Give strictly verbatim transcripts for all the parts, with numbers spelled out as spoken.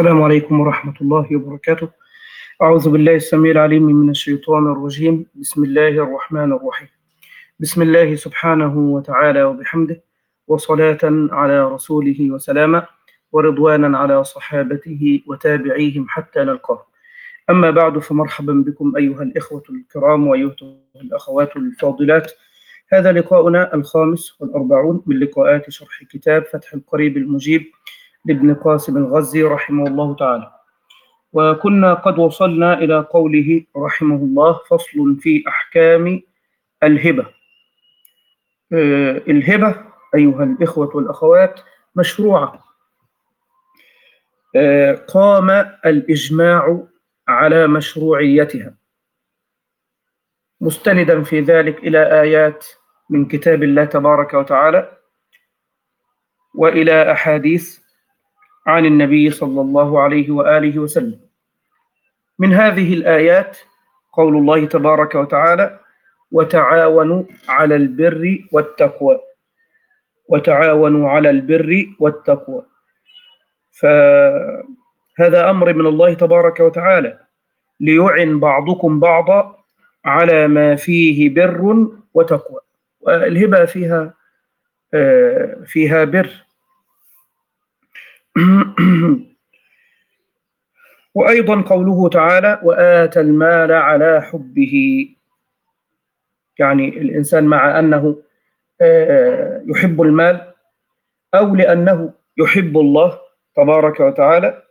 السلام عليكم ورحمة الله وبركاته. أعوذ بالله السميع العليم من الشيطان الرجيم. بسم الله الرحمن الرحيم. بسم الله سبحانه وتعالى وبحمده، وصلاة على رسوله وسلاما، ورضوانا على صحابته وتابعيهم حتى نلقاه. أما بعد، فمرحبا بكم أيها الإخوة الكرام وأيها الأخوات الفاضلات. هذا لقاؤنا الخامس والأربعون من لقاءات شرح كتاب فتح القريب المجيب لابن قاسم الغزي رحمه الله تعالى، وكنا قد وصلنا إلى قوله رحمه الله: فصل في أحكام الهبة. آه الهبة أيها الإخوة والأخوات مشروعة، آه قام الإجماع على مشروعيتها، مستندا في ذلك إلى آيات من كتاب الله تبارك وتعالى وإلى أحاديث عن النبي صلى الله عليه وآله وسلم. من هذه الآيات قول الله تبارك وتعالى: وتعاونوا على البر والتقوى. وتعاونوا على البر والتقوى، فهذا أمر من الله تبارك وتعالى ليعن بعضكم بعضا على ما فيه بر وتقوى. والهبة فيها فيها بر. وأيضا قوله تعالى: وآتى المال على حبه، يعني الإنسان مع أنه يحب المال أو لأنه يحب الله تبارك وتعالى،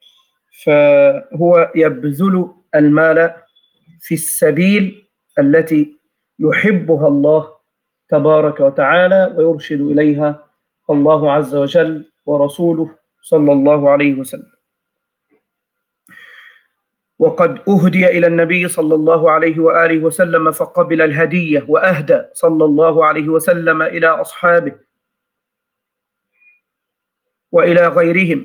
فهو يبذل المال في السبيل التي يحبها الله تبارك وتعالى ويرشد إليها الله عز وجل ورسوله صلى الله عليه وسلم. وقد أهدي إلى النبي صلى الله عليه وآله وسلم فقبل الهدية، وأهدى صلى الله عليه وسلم إلى أصحابه وإلى غيرهم،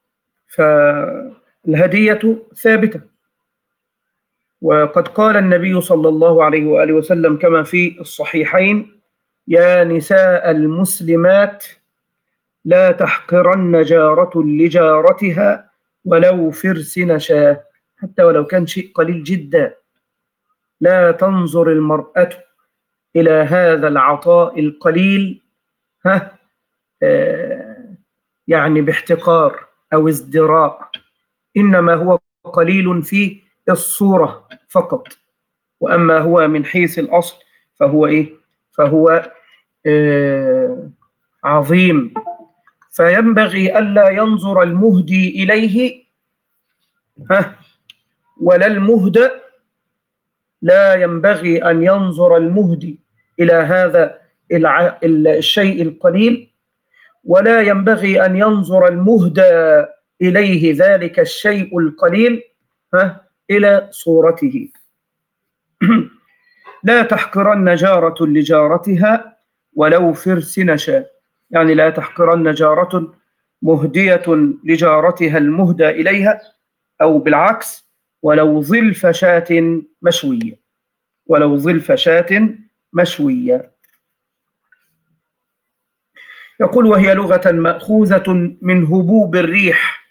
فالهدية ثابتة. وقد قال النبي صلى الله عليه وآله وسلم كما في الصحيحين: يا نساء المسلمات لا تحقرن جارة لجارتها ولو فرس نشاه، حتى ولو كان شيء قليل جدا. لا تنظر المرأة إلى هذا العطاء القليل ها آه يعني باحتقار أو ازدراء، إنما هو قليل في الصورة فقط، وأما هو من حيث الأصل فهو إيه؟ فهو آه عظيم. فينبغي ألا ينظر المهدي إليه ها ولا المهدى، لا ينبغي أن ينظر المهدي إلى هذا الشيء القليل، ولا ينبغي أن ينظر المهدى إليه ذلك الشيء القليل ها إلى صورته. لا تحقرن جارة لجارتها ولو فرس نشا، يعني لا تحقرن جارة مهدية لجارتها المهدى إليها، أو بالعكس ولو ظلف شاة مشوية، ولو ظلف شاة مشوية. يقول: وهي لغة مأخوذة من هبوب الريح،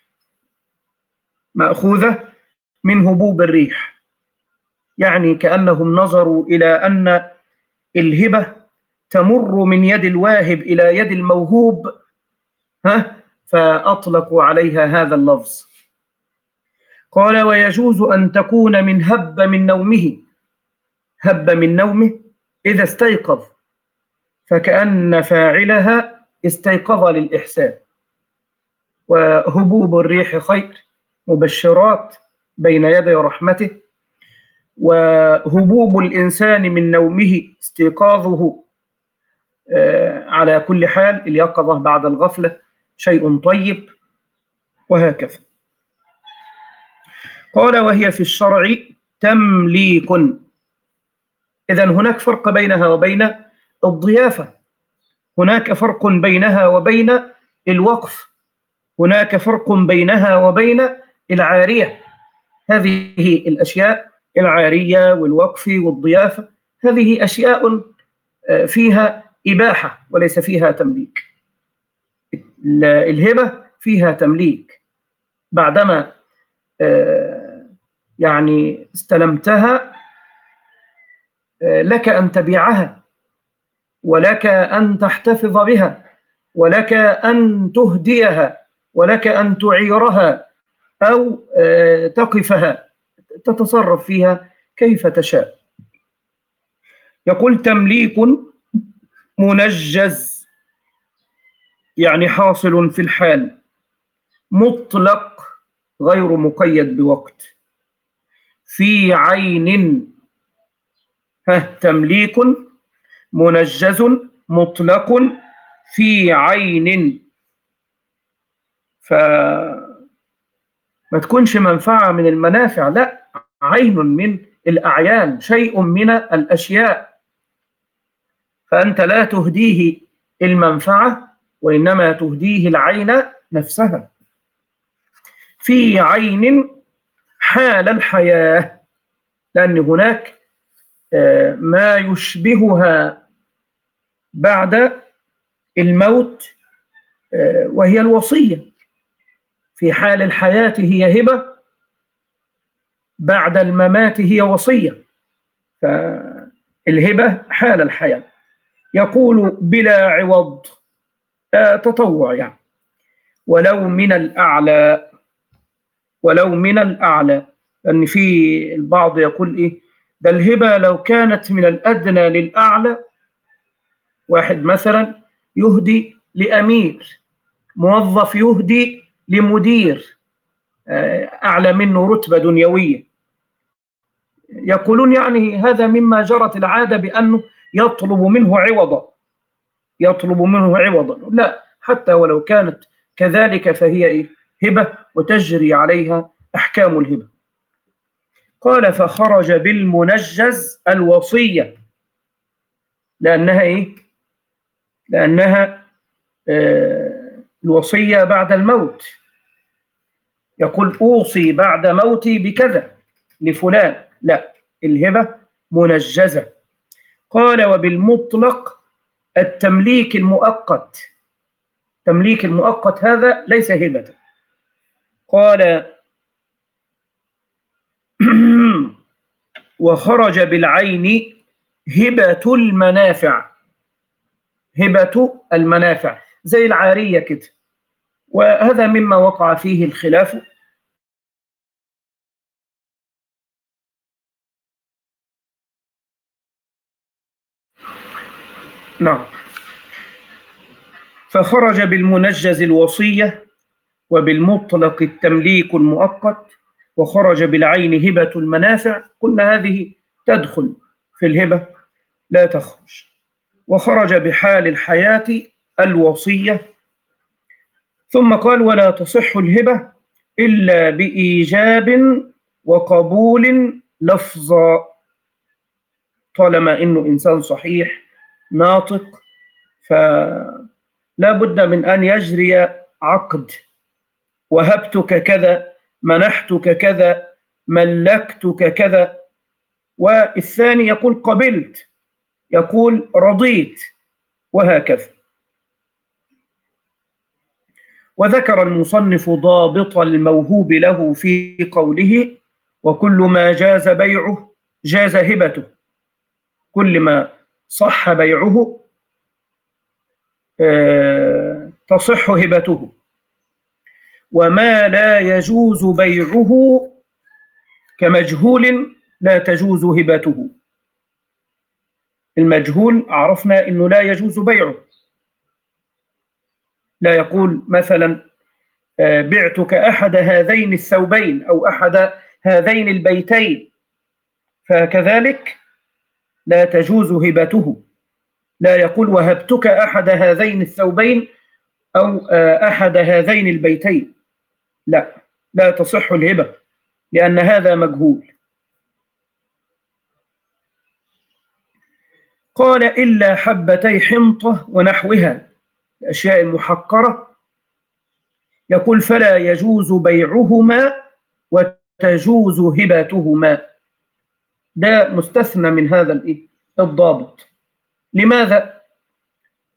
مأخوذة من هبوب الريح، يعني كأنهم نظروا إلى أن الهبة تمر من يد الواهب إلى يد الموهوب ها فأطلقوا عليها هذا اللفظ. قال: ويجوز أن تكون من هب من نومه، هب من نومه إذا استيقظ، فكأن فاعلها استيقظ للإحسان. وهبوب الريح خير، مبشرات بين يدي رحمته. وهبوب الإنسان من نومه استيقاظه على كل حال، اليقظة بعد الغفلة شيء طيب، وهكذا. قال: وهي في الشرع تمليك. إذن هناك فرق بينها وبين الضيافة، هناك فرق بينها وبين الوقف، هناك فرق بينها وبين العارية. هذه الأشياء، العارية والوقف والضيافة، هذه أشياء فيها إباحة وليس فيها تمليك. الهبة فيها تمليك، بعدما يعني استلمتها لك أن تبيعها، ولك أن تحتفظ بها، ولك أن تهديها، ولك أن تعيرها أو تقفها، تتصرف فيها كيف تشاء. يقول تمليك منجز يعني حاصل في الحال، مطلق غير مقيد بوقت، في عين. ها، تمليك منجز مطلق في عين، فما تكونش منفعة من المنافع، لا، عين من الأعيان، شيء من الأشياء، فأنت لا تهديه المنفعة وإنما تهديه العين نفسها. في عين حال الحياة، لأن هناك ما يشبهها بعد الموت وهي الوصية. في حال الحياة هي هبة، بعد الممات هي وصية، فالهبة حال الحياة. يقول بلا عوض، تطوع يعني، ولو من الأعلى، ولو من الأعلى، لأن في البعض يقول إيه ده الهبة لو كانت من الأدنى للأعلى، واحد مثلا يهدي لأمير، موظف يهدي لمدير أعلى منه رتبة دنيوية، يقولون يعني هذا مما جرت العادة بأنه يطلب منه عوضا، يطلب منه عوضا. لا، حتى ولو كانت كذلك فهي إيه؟ هبة، وتجري عليها أحكام الهبة. قال فخرج بالمنجز الوصية، لأنها إيه؟ لأنها آه الوصية بعد الموت، يقول أوصي بعد موتي بكذا لفلان، لا، الهبة منجزة. قال وبالمطلق التمليك المؤقت، تمليك المؤقت هذا ليس هبة. قال وخرج بالعين هبة المنافع، هبة المنافع زي العارية كده، وهذا مما وقع فيه الخلاف. نعم. فخرج بالمنجز الوصية، وبالمطلق التمليك المؤقت، وخرج بالعين هبة المنافع. قلنا هذه تدخل في الهبة، لا تخرج. وخرج بحال الحياة الوصية. ثم قال ولا تصح الهبة إلا بإيجاب وقبول لفظا، طالما إنه إنسان صحيح ناطق فلا بد من أن يجري عقد، وهبتك كذا، منحتك كذا، ملكتك كذا. والثاني يقول قبلت، يقول رضيت، وهكذا. وذكر المصنف ضابط الموهوب له في قوله وكل ما جاز بيعه جاز هبته، كل ما صح بيعه آه تصح هبته، وما لا يجوز بيعه كمجهول لا تجوز هبته. المجهول عرفنا أنه لا يجوز بيعه، لا يقول مثلا بعتك أحد هذين الثوبين أو أحد هذين البيتين، فكذلك لا تجوز هبته. لا يقول وهبتك أحد هذين الثوبين أو أحد هذين البيتين، لا، لا تصح الهبة لأن هذا مجهول. قال إلا حبتي حنطة ونحوها، الأشياء المحقرة، يقول فلا يجوز بيعهما وتجوز هبتهما. ده مستثنى من هذا الضابط. لماذا؟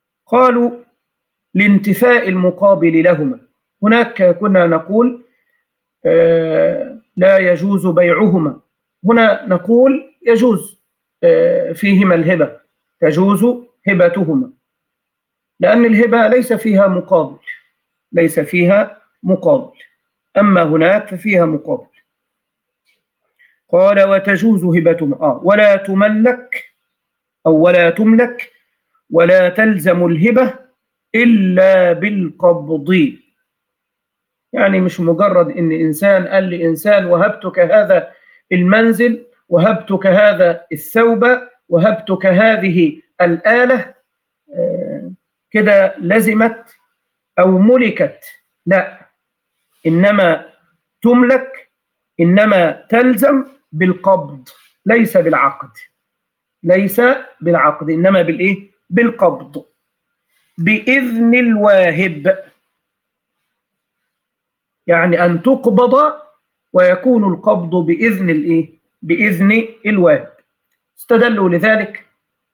قالوا لانتفاء المقابل لهما. هناك كنا نقول لا يجوز بيعهما. هنا نقول يجوز فيهما الهبة، تجوز هبتهما، لأن الهبة ليس فيها مقابل، ليس فيها مقابل، أما هناك ففيها مقابل. قال وتجوز هبتهما آه ولا تملك أو ولا تملك ولا تلزم الهبة إلا بالقبض. يعني مش مجرد إن إنسان قال لإنسان وهبتك هذا المنزل، وهبتك هذا الثوب، وهبتك هذه الآلة، آه كده لزمت أو ملكت. لا، إنما تملك، إنما تلزم بالقبض، ليس بالعقد، ليس بالعقد، إنما بالإيه؟ بالقبض بإذن الواهب. يعني أن تقبض ويكون القبض بإذن الإيه؟ بإذن الواهب. استدلوا لذلك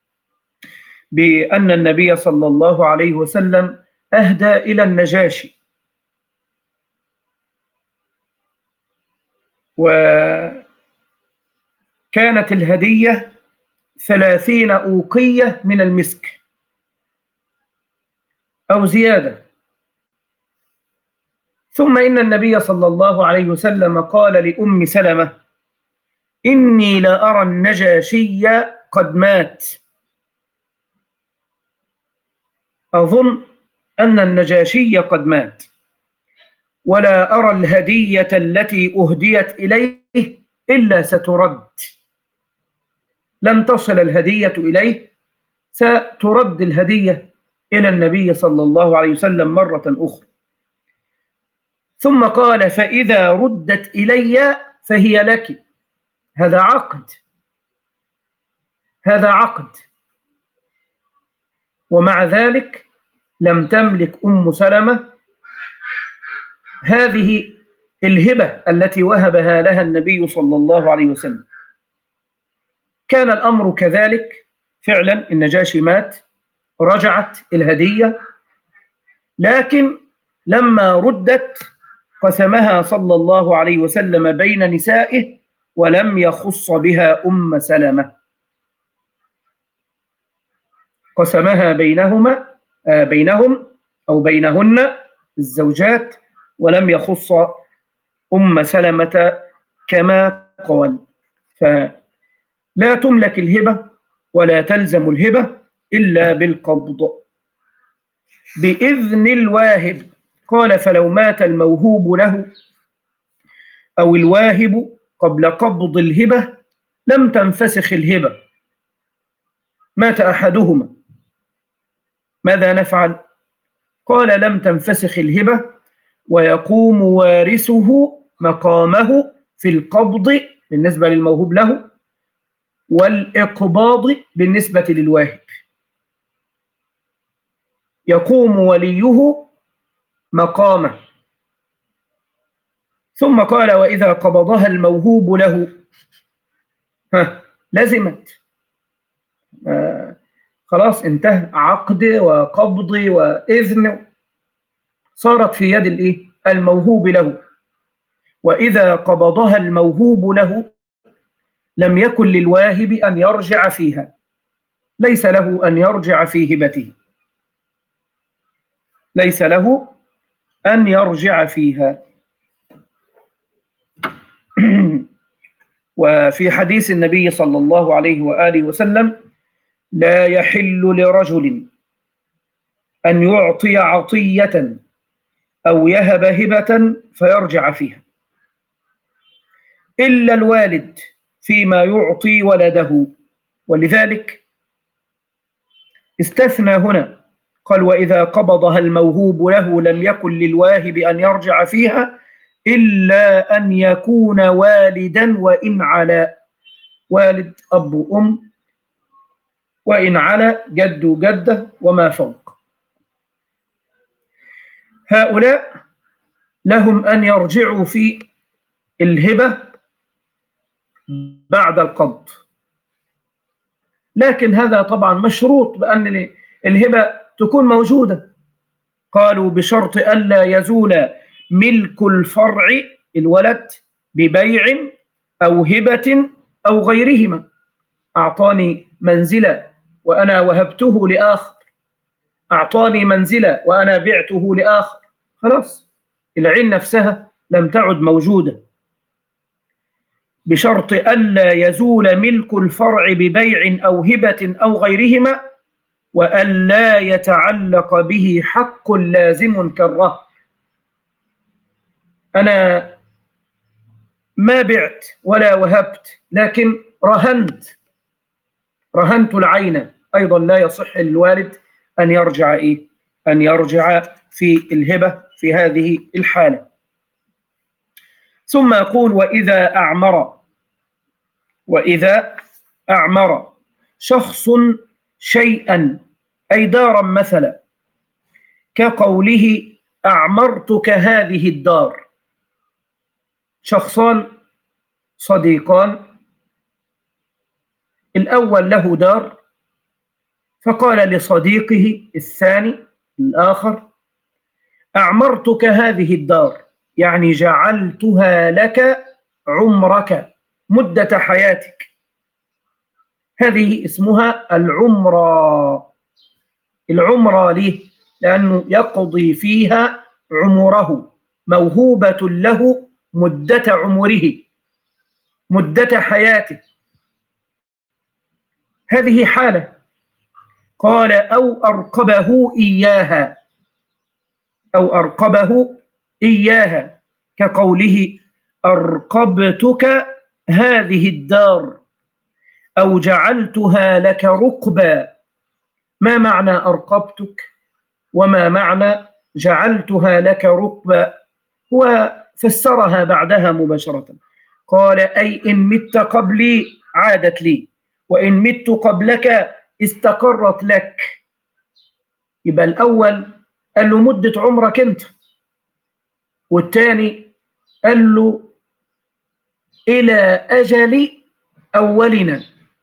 بأن النبي صلى الله عليه وسلم أهدى إلى النجاشي، وكانت الهدية ثلاثين أوقية من المسك أو زيادة. ثم إن النبي صلى الله عليه وسلم قال لأم سلمة: إني لأرى النجاشي قد مات. أظن أن النجاشي قد مات، ولا أرى الهدية التي أهديت إليه إلا سترد، لن تصل الهدية إليه، سترد الهدية إلى النبي صلى الله عليه وسلم مرة أخرى. ثم قال: فإذا ردت إلي فهي لك. هذا عقد، هذا عقد. ومع ذلك لم تملك أم سلمة هذه الهبة التي وهبها لها النبي صلى الله عليه وسلم. كان الأمر كذلك فعلا، النجاشي مات، رجعت الهدية، لكن لما ردت قسمها صلى الله عليه وسلم بين نسائه ولم يخص بها أم سلمة، قسمها بينهما آه بينهم أو بينهن الزوجات، ولم يخص أم سلمة كما قال. فلا تملك الهبة ولا تلزم الهبة إلا بالقبض بإذن الواهب. قال: فلو مات الموهوب له أو الواهب قبل قبض الهبة لم تنفسخ الهبة. مات أحدهما، ماذا نفعل؟ قال: لم تنفسخ الهبة ويقوم وارثه مقامه في القبض بالنسبة للموهوب له والإقباض بالنسبة للواهب. يقوم وليه مقامه. ثم قال: وإذا قبضها الموهوب له ها لزمت، آه خلاص انتهى عقد وقبض وإذن، صارت في يد الإيه؟ الموهوب له. وإذا قبضها الموهوب له لم يكن للواهب أن يرجع فيها، ليس له أن يرجع في هبته، ليس له أن يرجع فيها. وفي حديث النبي صلى الله عليه وآله وسلم: لا يحل لرجل أن يعطي عطية أو يهب هبة فيرجع فيها إلا الوالد فيما يعطي ولده. ولذلك استثنى هنا، قال: وإذا قبضها الموهوب له لم يكن للواهب أن يرجع فيها إلا أن يكون والدا وإن علا، والد أب وأم، وإن علا جد وجدة وما فوق. هؤلاء لهم أن يرجعوا في الهبة بعد القبض، لكن هذا طبعا مشروط بأن الهبة تكون موجودة. قالوا: بشرط ألا يزول ملك الفرع الولد ببيع أو هبة أو غيرهما. أعطاني منزلة وأنا وهبته لآخر، أعطاني منزلة وأنا بعته لآخر، خلاص العين نفسها لم تعد موجودة، بشرط ألا يزول ملك الفرع ببيع أو هبة أو غيرهما، وألا يتعلق به حق لازم كالرهن. أنا ما بعت ولا وهبت، لكن رهنت رهنت العين، أيضا لا يصح للوالد أن يرجع إيه؟ أن يرجع في الهبة في هذه الحالة. ثم يقول: وإذا أعمر وإذا أعمر شخص شيئا أي دارا مثلا، كقوله: أعمرتك هذه الدار. شخصان صديقان، الأول له دار فقال لصديقه الثاني الآخر: أعمرتك هذه الدار، يعني جعلتها لك عمرك مدة حياتك. هذه اسمها العمرة. العمرة ليه؟ لأنه يقضي فيها عمره، موهوبة له مدة عمره، مدة حياته. هذه حالة. قال: أو أرقبه إياها، أو أرقبه إياها، كقوله: أرقبتك هذه الدار، أو جعلتها لك رقبا. ما معنى أرقبتك وما معنى جعلتها لك رقبا؟ وفسرها بعدها مباشرة، قال: أي إن مت قبلي عادت لي، وإن مت قبلك استقرت لك. يبقى الأول قال له مدة عمرك أنت، والثاني قال له إلى أجل أولنا،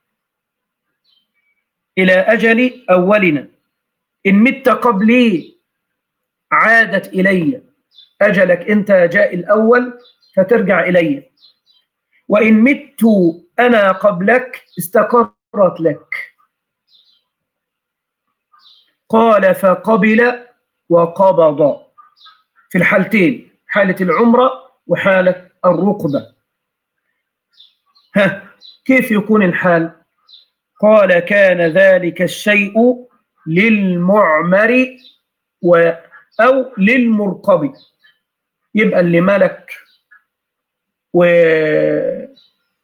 إلى أجل أولنا. إن مت قبلي عادت إلي، أجلك أنت جاء الأول فترجع إلي، وإن مت أنا قبلك استقرت لك. قال: فقبل وقبض في الحالتين، حالة العمرة وحالة الرقبة. ها كيف يكون الحال؟ قال: كان ذلك الشيء للمعمر و أو للمرقب. يبقى اللي ملك وقبل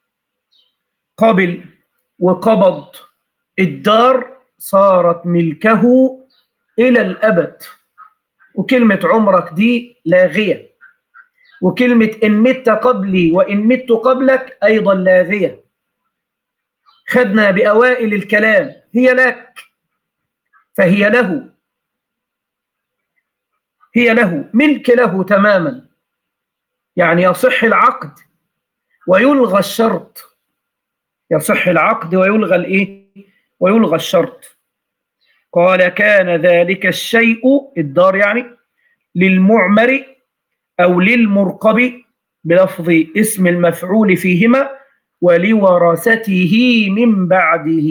وقبض الدار صارت ملكه إلى الأبد، وكلمة عمرك دي لاغية، وكلمة إن مت قبلي وإن مت قبلك أيضا لاغية. خدنا بأوائل الكلام، هي لك فهي له، هي له ملك له تماما. يعني يصح العقد ويلغى الشرط، يصح العقد ويلغى الايه؟ ويلغى الشرط. قال: كان ذلك الشيء، الدار يعني، للمعمر أو للمرقب بلفظ اسم المفعول فيهما، ولورثته من بعده،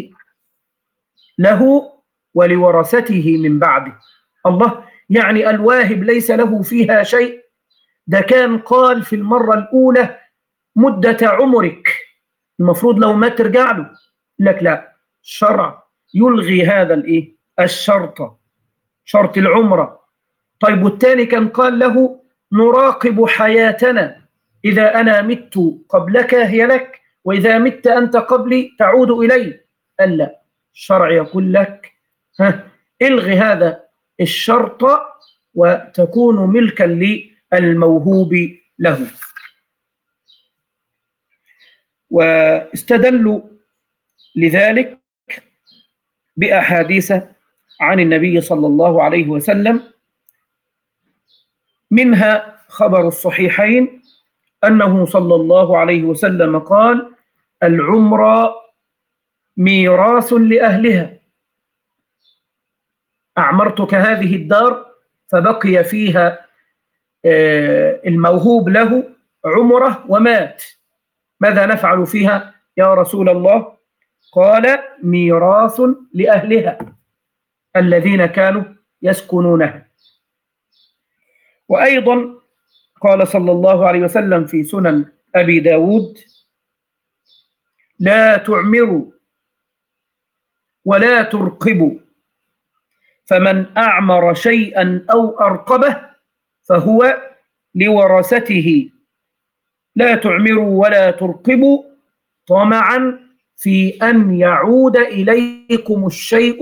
له ولورثته من بعده. الله، يعني الواهب ليس له فيها شيء؟ ده كان قال في المرة الأولى مدة عمرك، المفروض لو ما ترجع له. لك لا، الشرع يلغي هذا الايه؟ الشرط، شرط العمرة. طيب والثاني كان قال له نراقب حياتنا، إذا أنا مت قبلك هي لك، وإذا مت أنت قبلي تعود إلي. قال لا، الشرع يقول لك ها الغي هذا الشرط وتكون ملكا للموهوب له. واستدلوا لذلك بأحاديث عن النبي صلى الله عليه وسلم، منها خبر الصحيحين أنه صلى الله عليه وسلم قال: العمرة ميراث لأهلها. أعمرتك هذه الدار فبقي فيها الموهوب له عمره ومات، ماذا نفعل فيها يا رسول الله؟ قال ميراث لأهلها الذين كانوا يسكنونها. وأيضا قال صلى الله عليه وسلم في سنن أبي داود: لا تعمروا ولا ترقبوا، فمن أعمر شيئا أو أرقبه فهو لورثته، لا تعمروا ولا ترقبوا طمعا في أن يعود إليكم الشيء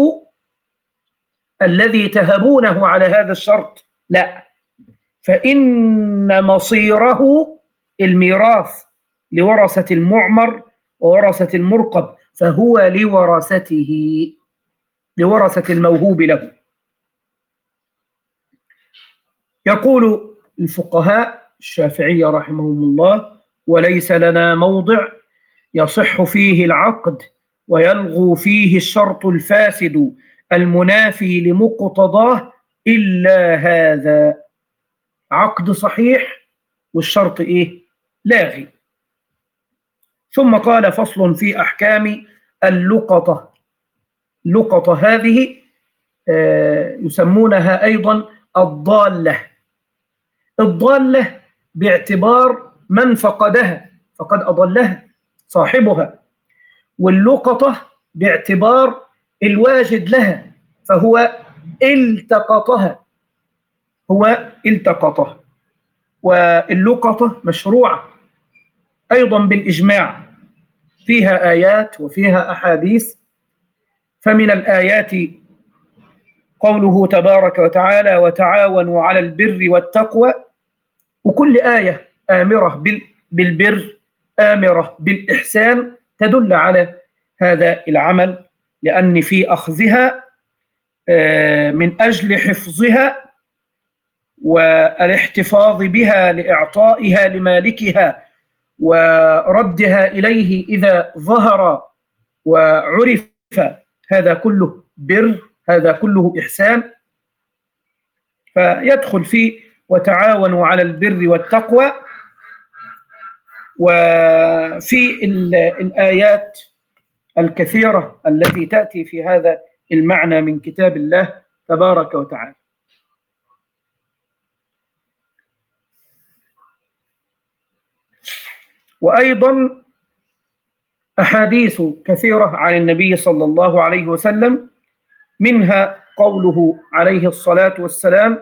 الذي تهبونه على هذا الشرط، لا، فإن مصيره الميراث لورثة المعمر وورثة المرقب، فهو لورثته، لورثة الموهوب له. يقول الفقهاء الشافعية رحمهم الله: وليس لنا موضع يصح فيه العقد ويلغو فيه الشرط الفاسد المنافي لمقتضاه إلا هذا، عقد صحيح والشرط إيه؟ لاغي. ثم قال: فصل في أحكام اللقطة. اللقطة هذه آه يسمونها أيضا الضالة. الضالة باعتبار من فقدها فقد أضلها صاحبها، واللقطة باعتبار الواجد لها فهو التقطها، هو التقطها. واللقطة مشروعة أيضا بالإجماع، فيها آيات وفيها أحاديث. فمن الآيات قوله تبارك وتعالى: وتعاونوا على البر والتقوى، وكل آية آمرة بالبر آمرة بالإحسان تدل على هذا العمل، لأن في أخذها من أجل حفظها والاحتفاظ بها لإعطائها لمالكها وردها إليه إذا ظهر وعرف، هذا كله بر، هذا كله إحسان. فيدخل في وتعاونوا على البر والتقوى. وفي الآيات الكثيرة التي تأتي في هذا المعنى من كتاب الله تبارك وتعالى. وأيضا أحاديث كثيرة عن النبي صلى الله عليه وسلم، منها قوله عليه الصلاة والسلام: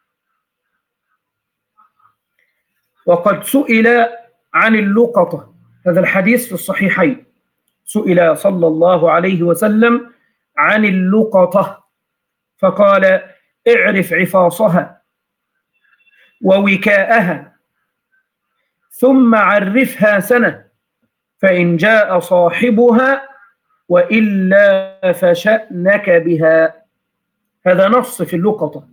وقد سئل عن اللقطة، هذا الحديث في الصحيحين، سئل صلى الله عليه وسلم عن اللقطة فقال: اعرف عفاصها ووكاءها ثم عرفها سنة، فإن جاء صاحبها وإلا فشأنك بها. هذا نص في اللقطة،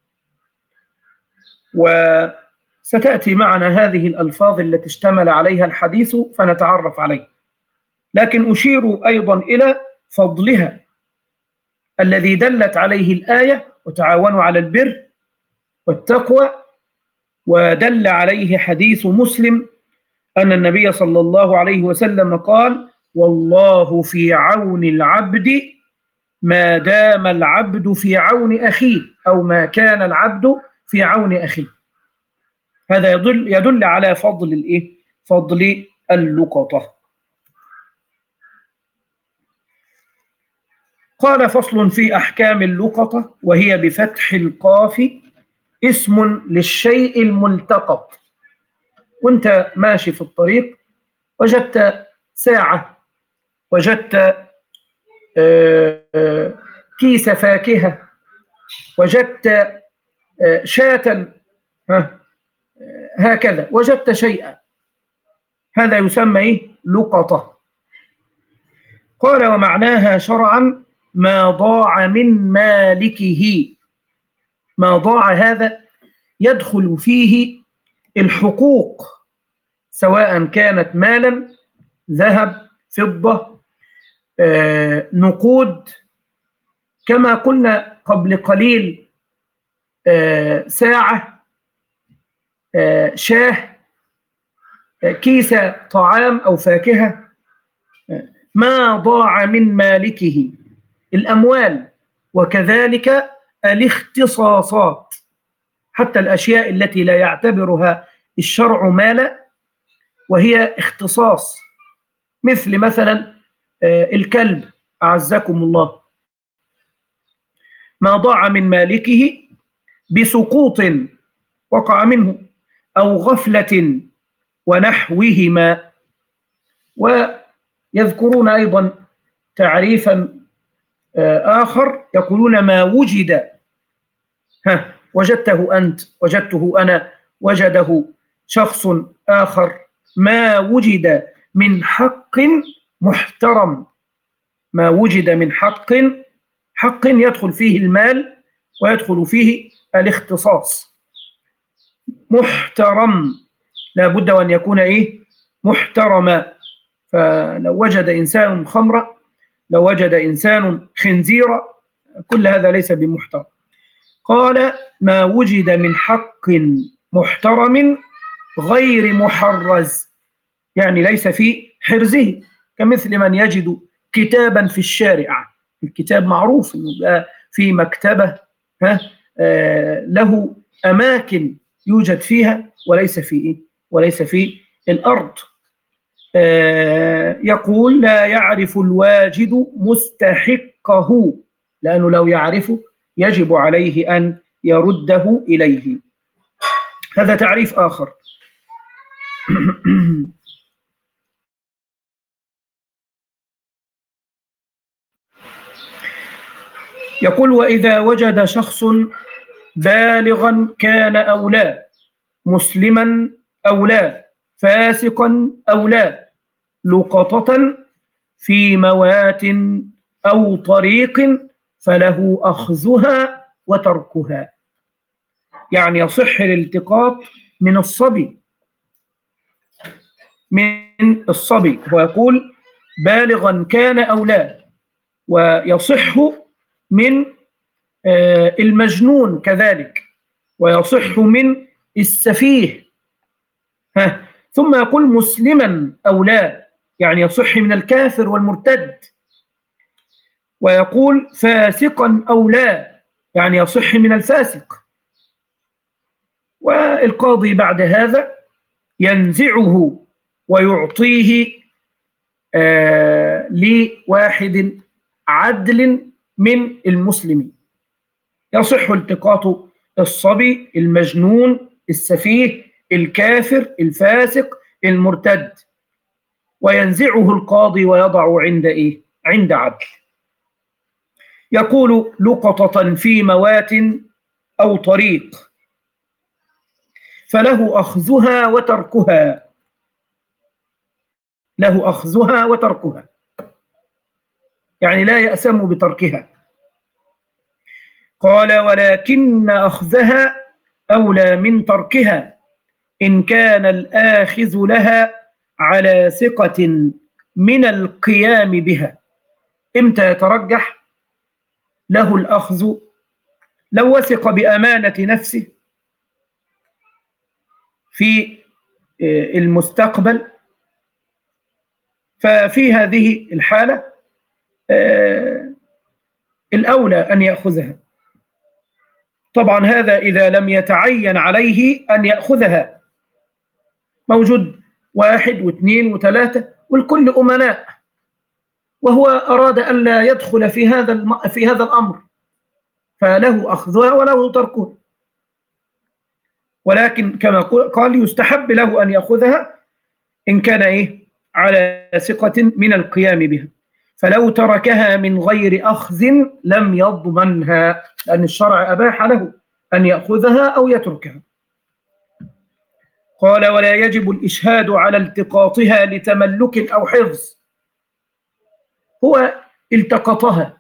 وستأتي معنا هذه الألفاظ التي اشتمل عليها الحديث فنتعرف عليه، لكن أشير أيضا إلى فضلها الذي دلت عليه الآية: وتعاونوا على البر والتقوى، ودل عليه حديث مسلم أن النبي صلى الله عليه وسلم قال: والله في عون العبد ما دام العبد في عون أخيه، أو ما كان العبد في عون أخيه. هذا يدل, يدل على فضل الإيه؟ فضل اللقطة. قال: فصل في أحكام اللقطة، وهي بفتح القاف اسم للشيء الملتقط. وانت ماشي في الطريق وجدت ساعة، وجدت كيس فاكهة، وجدت شاة، هكذا وجدت شيئا، هذا يسمى إيه؟ لقطة. قال: ومعناها شرعا ما ضاع من مالكه. ما ضاع هذا يدخل فيه الحقوق، سواء كانت مالا، ذهب، فضة، آه، نقود، كما قلنا قبل قليل، آه، ساعة، شاه، كيس طعام أو فاكهة، ما ضاع من مالكه الأموال، وكذلك الاختصاصات، حتى الأشياء التي لا يعتبرها الشرع مالا وهي اختصاص، مثل مثلا الكلب أعزكم الله، ما ضاع من مالكه بسقوط وقع منه أو غفلة ونحوهما. ويذكرون أيضا تعريفا آخر، يقولون ما وجد، ها وجدته أنت، وجدته أنا، وجده شخص آخر، ما وجد من حق محترم، ما وجد من حق، حق يدخل فيه المال ويدخل فيه الاختصاص، محترم، لا بد أن يكون إيه؟ محترما. فلو وجد إنسان خمرة، لو وجد إنسان خنزيرا، كل هذا ليس بمحترم. قال ما وجد من حق محترم غير محرز، يعني ليس في حرزه، كمثل من يجد كتابا في الشارع، الكتاب معروف انه بقى في مكتبة، ها آه له أماكن يوجد فيها وليس في إيه؟ وليس في الأرض. آه يقول لا يعرف الواجد مستحقه، لأنه لو يعرفه يجب عليه أن يرده إليه. هذا تعريف آخر. يقول وإذا وجد شخص بالغا كان أو لا، مسلما أو لا، فاسقا أو لا، لقطة في موات أو طريق، فله أخذها وتركها. يعني يصح الالتقاط من الصبي، من الصبي، ويقول بالغا كان أو لا، ويصح من المجنون كذلك، ويصح من السفيه، ها. ثم يقول مسلما أو لا، يعني يصح من الكافر والمرتد، ويقول فاسقا أو لا، يعني يصح من الفاسق. والقاضي بعد هذا ينزعه ويعطيه آه لواحد عدل من المسلمين. يصح التقاط الصبي، المجنون، السفيه، الكافر، الفاسق، المرتد، وينزعه القاضي ويضع عند إيه؟ عند عدل. يقول لقطة في موات أو طريق، فله أخذها وتركها، له أخذها وتركها، يعني لا يأسم بتركها. قال ولكن أخذها أولى من تركها إن كان الآخذ لها على ثقة من القيام بها. إمتى يترجح له الأخذ؟ لو وثق بأمانة نفسه في المستقبل، ففي هذه الحالة الأولى أن يأخذها. طبعا هذا إذا لم يتعين عليه أن يأخذها، موجود واحد واثنين وثلاثة والكل أمناء، وهو أراد أن لا يدخل في هذا الم... في هذا الأمر، فله أخذها وله تركها. ولكن كما قال يستحب له أن يأخذها إن كان إيه؟ على ثقة من القيام بها. فلو تركها من غير أخذ لم يضمنها، لأن الشرع أباح له أن يأخذها أو يتركها. قال ولا يجب الإشهاد على التقاطها لتملك أو حفظ. هو التقطها،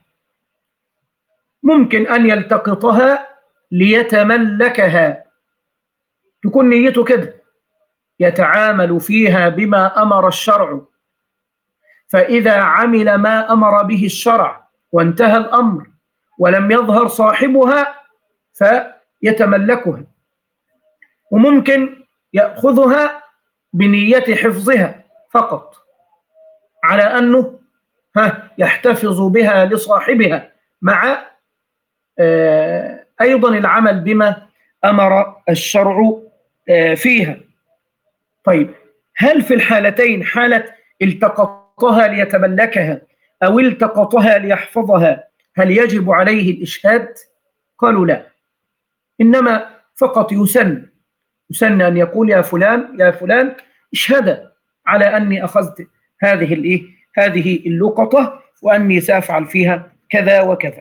ممكن أن يلتقطها ليتملكها، تكون نيته كده، يتعامل فيها بما أمر الشرع، فإذا عمل ما أمر به الشرع وانتهى الأمر ولم يظهر صاحبها فيتملكها. وممكن يأخذها بنية حفظها فقط، على أنه ها يحتفظ بها لصاحبها، مع آه أيضا العمل بما أمر الشرع آه فيها. طيب، هل في الحالتين، حالة التقطها ليتملكها أو التقطها ليحفظها، هل يجب عليه الإشهاد؟ قالوا لا، إنما فقط يسن يسن أن يقول يا فلان يا فلان اشهد على أني أخذت هذه الإيه هذه اللقطة، وأني سأفعل فيها كذا وكذا.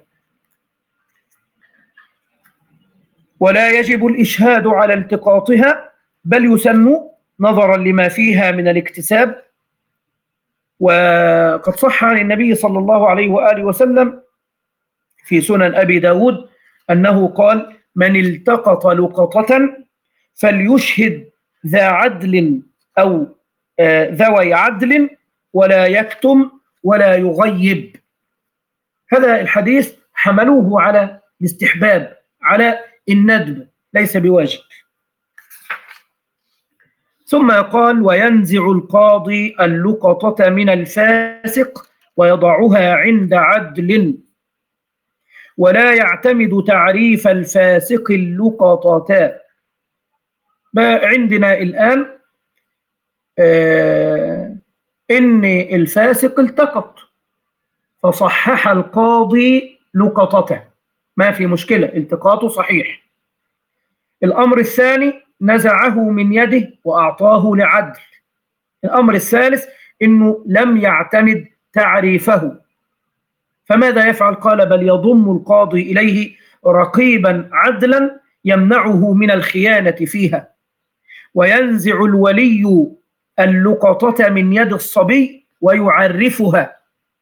ولا يجب الإشهاد على التقاطها، بل يسن نظرا لما فيها من الاكتساب. وقد صح عن النبي صلى الله عليه وآله وسلم في سنن أبي داود أنه قال: من التقط لقطة فليشهد ذا عدل أو آه ذوي عدل ولا يكتم ولا يغيب. هذا الحديث حملوه على الاستحباب، على الندب، ليس بواجب. ثم قال: وينزع القاضي اللقطة من الفاسق ويضعها عند عدل، ولا يعتمد تعريف الفاسق اللقطة. عندنا الآن آه إن الفاسق التقط، فصحح القاضي لقطته، ما في مشكلة، التقاطه صحيح. الأمر الثاني: نزعه من يده وأعطاه لعدل. الأمر الثالث: إنه لم يعتمد تعريفه، فماذا يفعل؟ قال: بل يضم القاضي إليه رقيبا عدلا يمنعه من الخيانة فيها، وينزع الولي اللقطة من يد الصبي ويعرفها.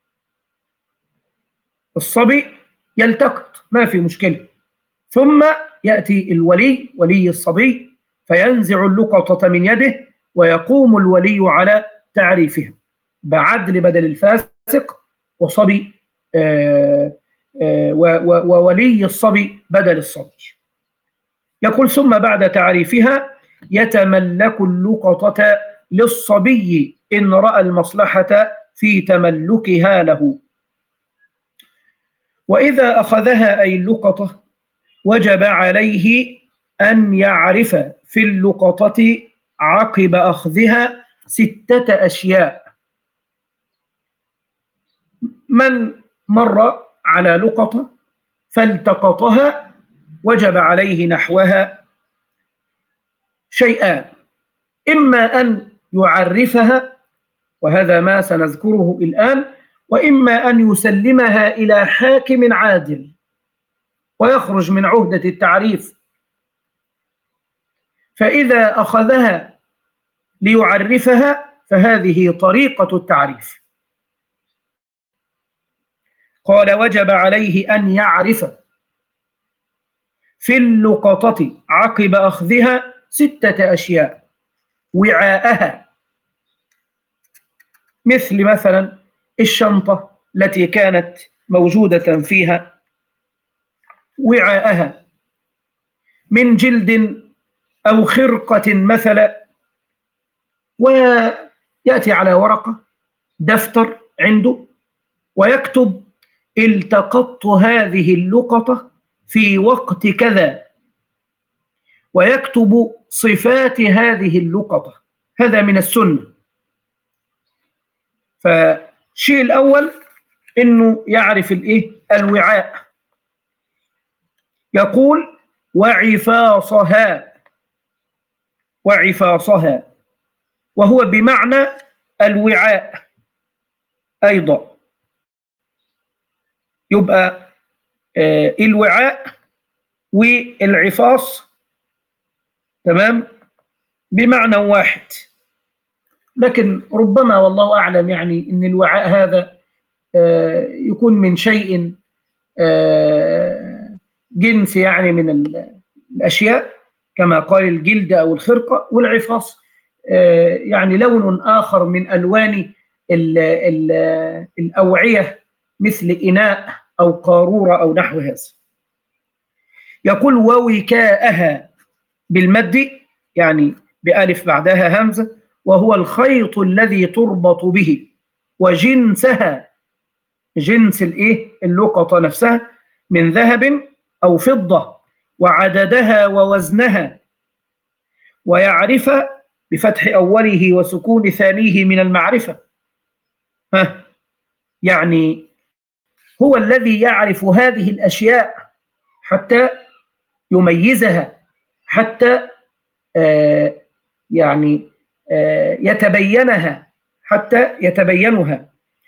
الصبي يلتقط، ما في مشكلة، ثم يأتي الولي ولي الصبي فينزع اللقطة من يده، ويقوم الولي على تعريفها بعدل بدل الفاسق، وصبي آآ آآ وولي الصبي بدل الصبي. يقول: ثم بعد تعريفها يتملك اللقطة للصبي إن رأى المصلحة في تملكها له. وإذا أخذها أي اللقطة وجب عليه أن يعرف في اللقطة عقب أخذها ستة أشياء. من مر على لقطة فالتقطها وجب عليه نحوها شيئان: إما أن يعرفها، وهذا ما سنذكره الآن، وإما أن يسلمها إلى حاكم عادل ويخرج من عهدة التعريف. فإذا أخذها ليعرفها فهذه طريقة التعريف. قال: وجب عليه أن يعرف في اللقطة عقب أخذها ستة أشياء: وعاءها، مثل مثلا الشنطة التي كانت موجودة فيها، وعاءها من جلد أو خرقة مثلا، ويأتي على ورقة دفتر عنده ويكتب: التقطت هذه اللقطة في وقت كذا، ويكتب صفات هذه اللقطة. هذا من السنة. فالشيء الأول إنه يعرف الإيه؟ الوعاء. يقول: وعفاصها، وعفاصها، وهو بمعنى الوعاء أيضا. يبقى آه الوعاء والعفاص تمام بمعنى واحد، لكن ربما والله أعلم يعني إن الوعاء هذا آه يكون من شيء آه جنس يعني من الأشياء، كما قال الجلد أو الخرقة، والعفاص آه يعني لون آخر من ألوان ال ال الأوعية، مثل إناء أو قارورة أو نحو هذا. يقول: ووكاءها بالمد، يعني بألف بعدها همزة، وهو الخيط الذي تربط به، وجنسها، جنس الإيه؟ اللقطة نفسها، من ذهب أو فضة، وعددها ووزنها. ويعرف بفتح أوله وسكون ثانيه من المعرفة. ها يعني هو الذي يعرف هذه الأشياء حتى يميزها، حتى آه يعني آه يتبينها، حتى يتبينها.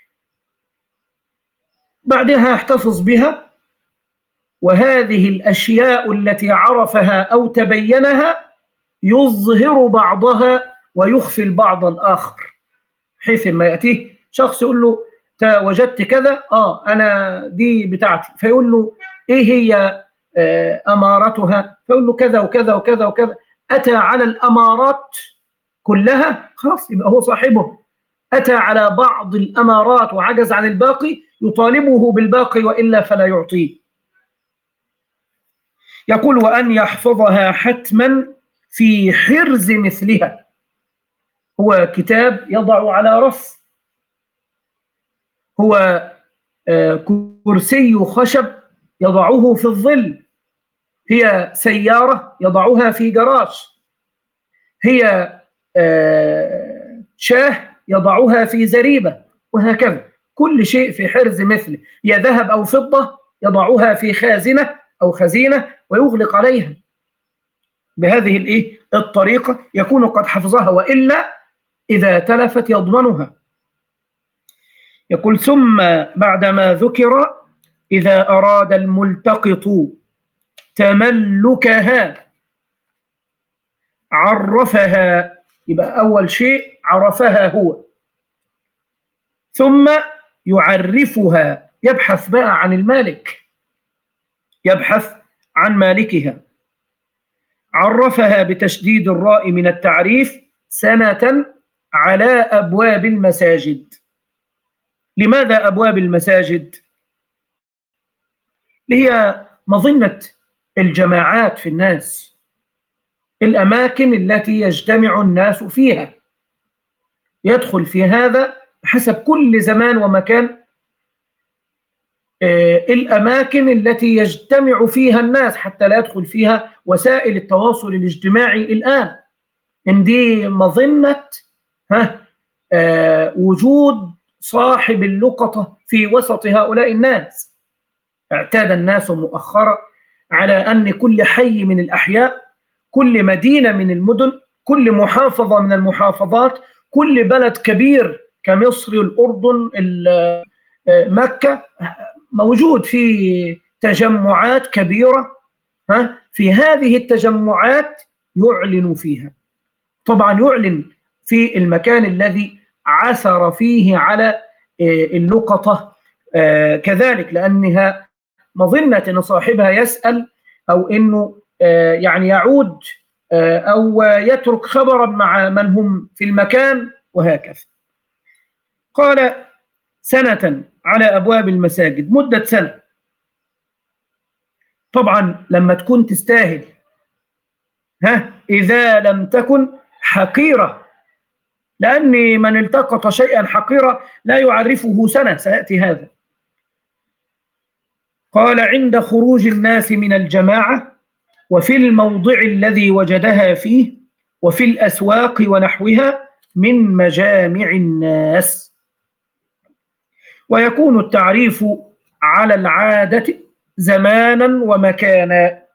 بعدها احتفظ بها. وهذه الأشياء التي عرفها أو تبينها يظهر بعضها ويخفي البعض الآخر، حيث ما يأتيه شخص يقول له وجدت كذا، آه أنا دي بتاعتي، فيقول له إيه هي آه أمارتها، فيقول له كذا وكذا وكذا وكذا. أتى على الأمارات كلها خلاص يبقى هو صاحبه. أتى على بعض الأمارات وعجز عن الباقي، يطالبه بالباقي وإلا فلا يعطيه. يقول وأن يحفظها حتما في حرز مثلها. هو كتاب يضع على رف، هو كرسي خشب يضعه في الظل، هي سيارة يضعها في جراج، هي شاه يضعها في زريبة، وهكذا كل شيء في حرز مثله. هي ذهب أو فضة يضعها في خازنة أو خزينة ويغلق عليها. بهذه الإيه؟ الطريقة يكون قد حفظها، وإلا إذا تلفت يضمنها. يقول ثم بعدما ذكر إذا أراد الملتقط تملكها عرفها. يبقى أول شيء عرفها هو، ثم يعرفها، يبحث بقى عن المالك، يبحث عن مالكها. عرفها بتشديد الراء من التعريف سنة على أبواب المساجد. لماذا أبواب المساجد؟ هي مظنة الجماعات في الناس، الأماكن التي يجتمع الناس فيها. يدخل في هذا حسب كل زمان ومكان الأماكن التي يجتمع فيها الناس، حتى لا يدخل فيها وسائل التواصل الاجتماعي الآن. إن دي مظنة ها آه وجود صاحب اللقطة في وسط هؤلاء الناس. اعتاد الناس مؤخرا على أن كل حي من الأحياء، كل مدينة من المدن، كل محافظة من المحافظات، كل بلد كبير كمصر، الأردن، مكة، موجود في تجمعات كبيرة. ها في هذه التجمعات يعلن فيها، طبعا يعلن في المكان الذي عثر فيه على اللقطة كذلك، لأنها مظنة أن صاحبها يسأل أو أنه يعني يعود أو يترك خبرا مع من هم في المكان، وهكذا. قال سنة على أبواب المساجد، مدة سنة. طبعا لما تكون تستاهل، ها إذا لم تكن حقيرة، لأن من التقط شيئا حقيرا لا يعرفه سنة، سيأتي هذا. قال عند خروج الناس من الجماعة، وفي الموضع الذي وجدها فيه، وفي الأسواق ونحوها من مجامع الناس. ويكون التعريف على العادة زمانا ومكانا،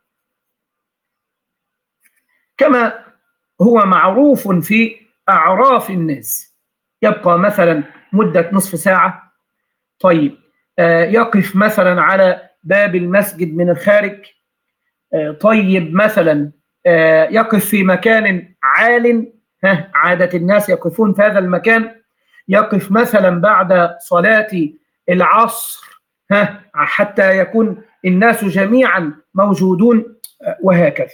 كما هو معروف في أعراف الناس. يبقى مثلا مدة نصف ساعة، طيب آه يقف مثلا على باب المسجد من الخارج، آه طيب مثلا آه يقف في مكان عال، ها عادة الناس يقفون في هذا المكان. يقف مثلا بعد صلاة العصر، ها حتى يكون الناس جميعا موجودون، وهكذا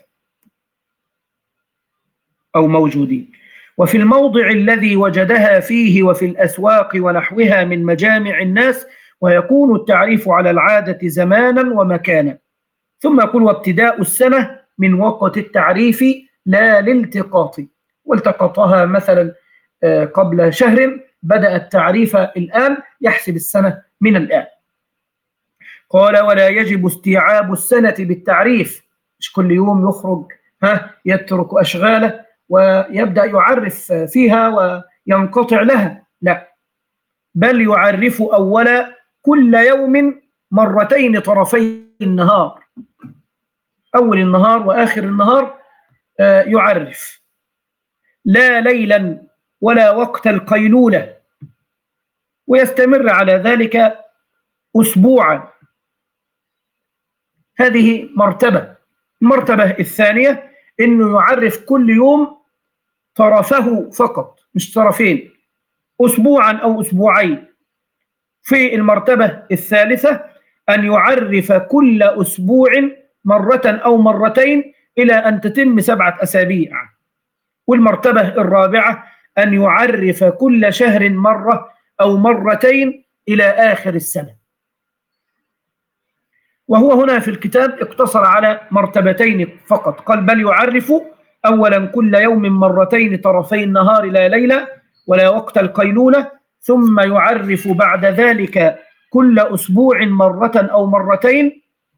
أو موجودين. وفي الموضع الذي وجدها فيه، وفي الأسواق ونحوها من مجامع الناس. ويكون التعريف على العادة زمانا ومكانا. ثم يقول وابتداء السنة من وقت التعريف لا لالتقاط. والتقطها مثلا قبل شهر، بدأ التعريف الآن، يحسب السنة من الآن. قال ولا يجب استيعاب السنة بالتعريف، مش كل يوم يخرج ها يترك أشغاله ويبدأ يعرف فيها وينقطع لها، لا، بل يعرف أول كل يوم مرتين طرفي النهار، أول النهار وآخر النهار يعرف، لا ليلا ولا وقت القيلولة، ويستمر على ذلك أسبوعا. هذه مرتبة. المرتبة الثانية أنه يعرف كل يوم طرفه فقط، مش طرفين، أسبوعا أو أسبوعين. في المرتبة الثالثة أن يعرف كل أسبوع مرة أو مرتين إلى أن تتم سبعة أسابيع. والمرتبة الرابعة أن يعرف كل شهر مرة أو مرتين إلى آخر السنة. وهو هنا في الكتاب اقتصر على مرتبتين فقط، قال بل يعرف أولا كل يوم مرتين طرفي النهار لا ليلة ولا وقت القيلولة، ثم يعرف بعد ذلك كل أسبوع مرة أو مرتين.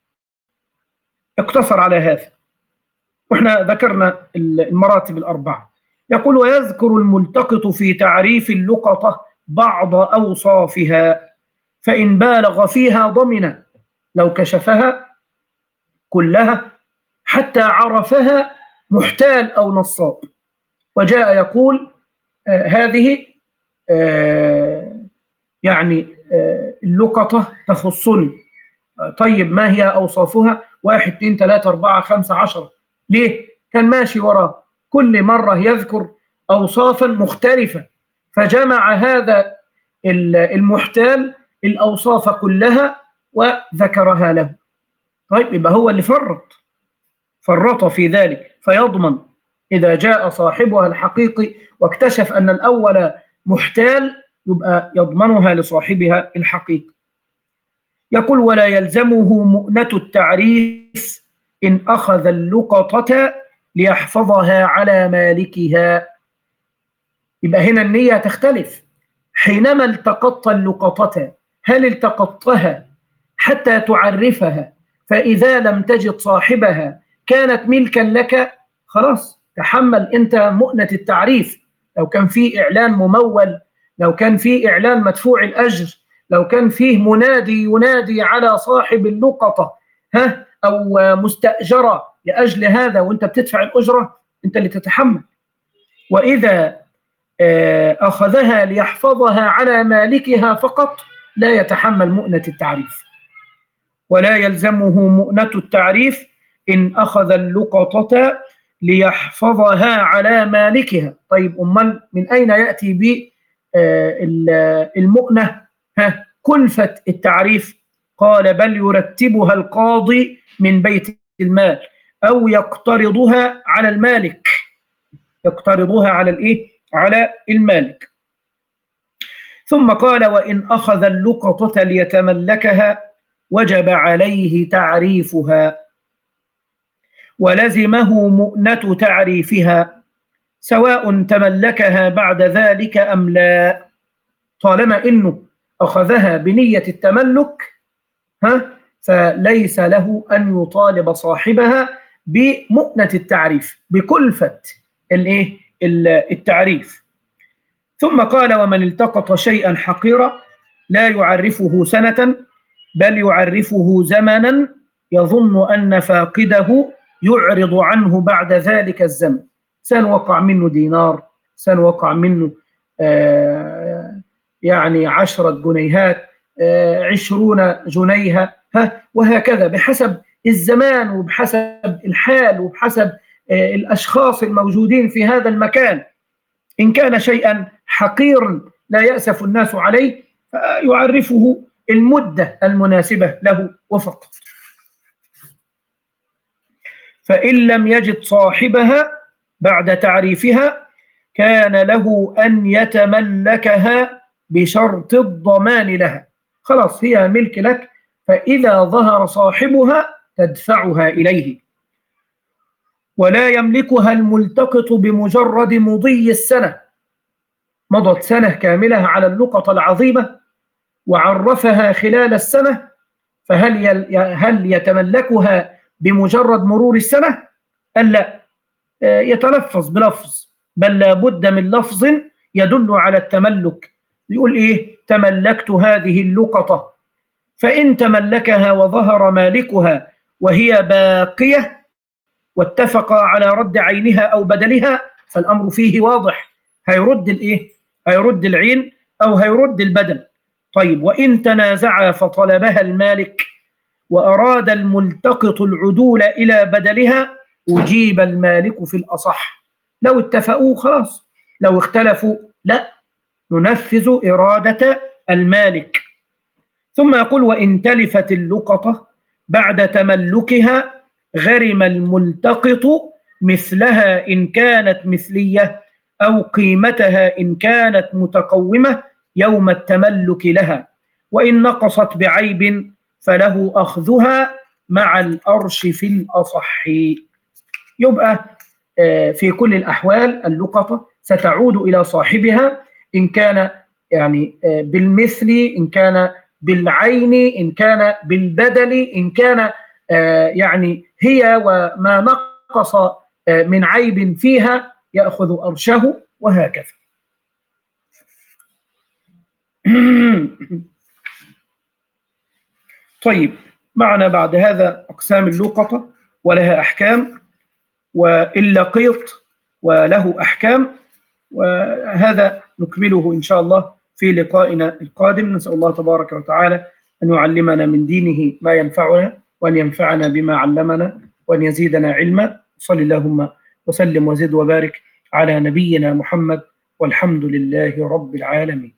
اقتصر على هذا، وإحنا ذكرنا المراتب الأربعة. يقول ويذكر الملتقط في تعريف اللقطة بعض أوصافها، فإن بالغ فيها ضمن لو كشفها كلها حتى عرفها محتال أو نصاب. وجاء يقول آه هذه آه يعني آه اللقطة تخصني. آه طيب ما هي أوصافها؟ واحد اثنين ثلاثة أربعة خمسة عشرة. ليه؟ كان ماشي وراء كل مرة يذكر أوصافا مختلفة، فجمع هذا المحتال الأوصاف كلها وذكرها له. طيب يبقى هو اللي فرط فرط في ذلك، فيضمن إذا جاء صاحبها الحقيقي واكتشف أن الأول محتال يبقى يضمنها لصاحبها الحقيقي. يقول ولا يلزمه مؤنة التعريف إن أخذ اللقطة ليحفظها على مالكها. يبقى هنا النية تختلف. حينما التقطت اللقطة، هل التقطتها حتى تعرفها، فإذا لم تجد صاحبها كانت ملكا لك، خلاص تحمل أنت مؤنة التعريف. لو كان فيه إعلان ممول، لو كان فيه إعلان مدفوع الأجر، لو كان فيه منادي ينادي على صاحب اللقطة ها أو مستأجرة لأجل هذا وأنت بتدفع الأجرة، أنت اللي تتحمل. وإذا أخذها ليحفظها على مالكها فقط لا يتحمل مؤنة التعريف. ولا يلزمه مؤنة التعريف إن أخذ اللقطة ليحفظها على مالكها. طيب أمال من أين يأتي بالمؤنة كلفة التعريف؟ قال بل يرتبها القاضي من بيت المال أو يقترضها على المالك، يقترضها على الإيه؟ على المالك. ثم قال وإن أخذ اللقطة ليتملكها وجب عليه تعريفها، ولزمه مؤنة تعريفها سواء تملكها بعد ذلك أم لا. طالما إنه أخذها بنية التملك ها فليس له أن يطالب صاحبها بمؤنة التعريف، بكلفة الإيه؟ التعريف. ثم قال ومن التقط شيئا حقيرا لا يعرفه سنة بل يعرفه زمنا يظن أن فاقده يعرض عنه بعد ذلك الزمن. سنوقع منه دينار، سنوقع منه آه يعني عشرة جنيهات، آه عشرون جنيها، ها وهكذا بحسب الزمان وبحسب الحال وبحسب آه الأشخاص الموجودين في هذا المكان. إن كان شيئا حقيرا لا يأسف الناس عليه فيعرفه المدة المناسبة له وفقط. فإن لم يجد صاحبها بعد تعريفها كان له أن يتملكها بشرط الضمان لها. خلاص هي ملك لك، فإذا ظهر صاحبها تدفعها إليه. ولا يملكها الملتقط بمجرد مضي السنة. مضت سنة كاملة على اللقطة العظيمة وعرفها خلال السنة، فهل هل يتملكها بمجرد مرور السنة؟ قال لا، يتلفظ بلفظ، بل لابد من لفظ يدل على التملك. يقول إيه؟ تملكت هذه اللقطة. فإن تملكها وظهر مالكها وهي باقية واتفق على رد عينها أو بدلها فالأمر فيه واضح، هيرد الإيه؟ هيرد العين أو هيرد البدل. طيب، وإن تنازعا فطلبها المالك وأراد الملتقط العدول إلى بدلها أجيب المالك في الأصح. لو اتفقوا خلاص، لو اختلفوا لا، ننفذ إرادة المالك. ثم يقول وإن تلفت اللقطة بعد تملكها غرم الملتقط مثلها إن كانت مثلية أو قيمتها إن كانت متقومة يوم التملك لها، وإن نقصت بعيب فله أخذها مع الأرش في الأصح. يبقى في كل الأحوال اللقطة ستعود إلى صاحبها، إن كان يعني بالمثل، إن كان بالعين، إن كان بالبدل، إن كان يعني هي وما نقص من عيب فيها يأخذ أرشه، وهكذا. طيب، معنا بعد هذا أقسام اللقطة ولها أحكام، واللقيط وله أحكام، وهذا نكمله إن شاء الله في لقائنا القادم. نسأل الله تبارك وتعالى أن يعلمنا من دينه ما ينفعنا، وأن ينفعنا بما علمنا، وأن يزيدنا علما. صلى اللهم وسلم وزد وبارك على نبينا محمد، والحمد لله رب العالمين.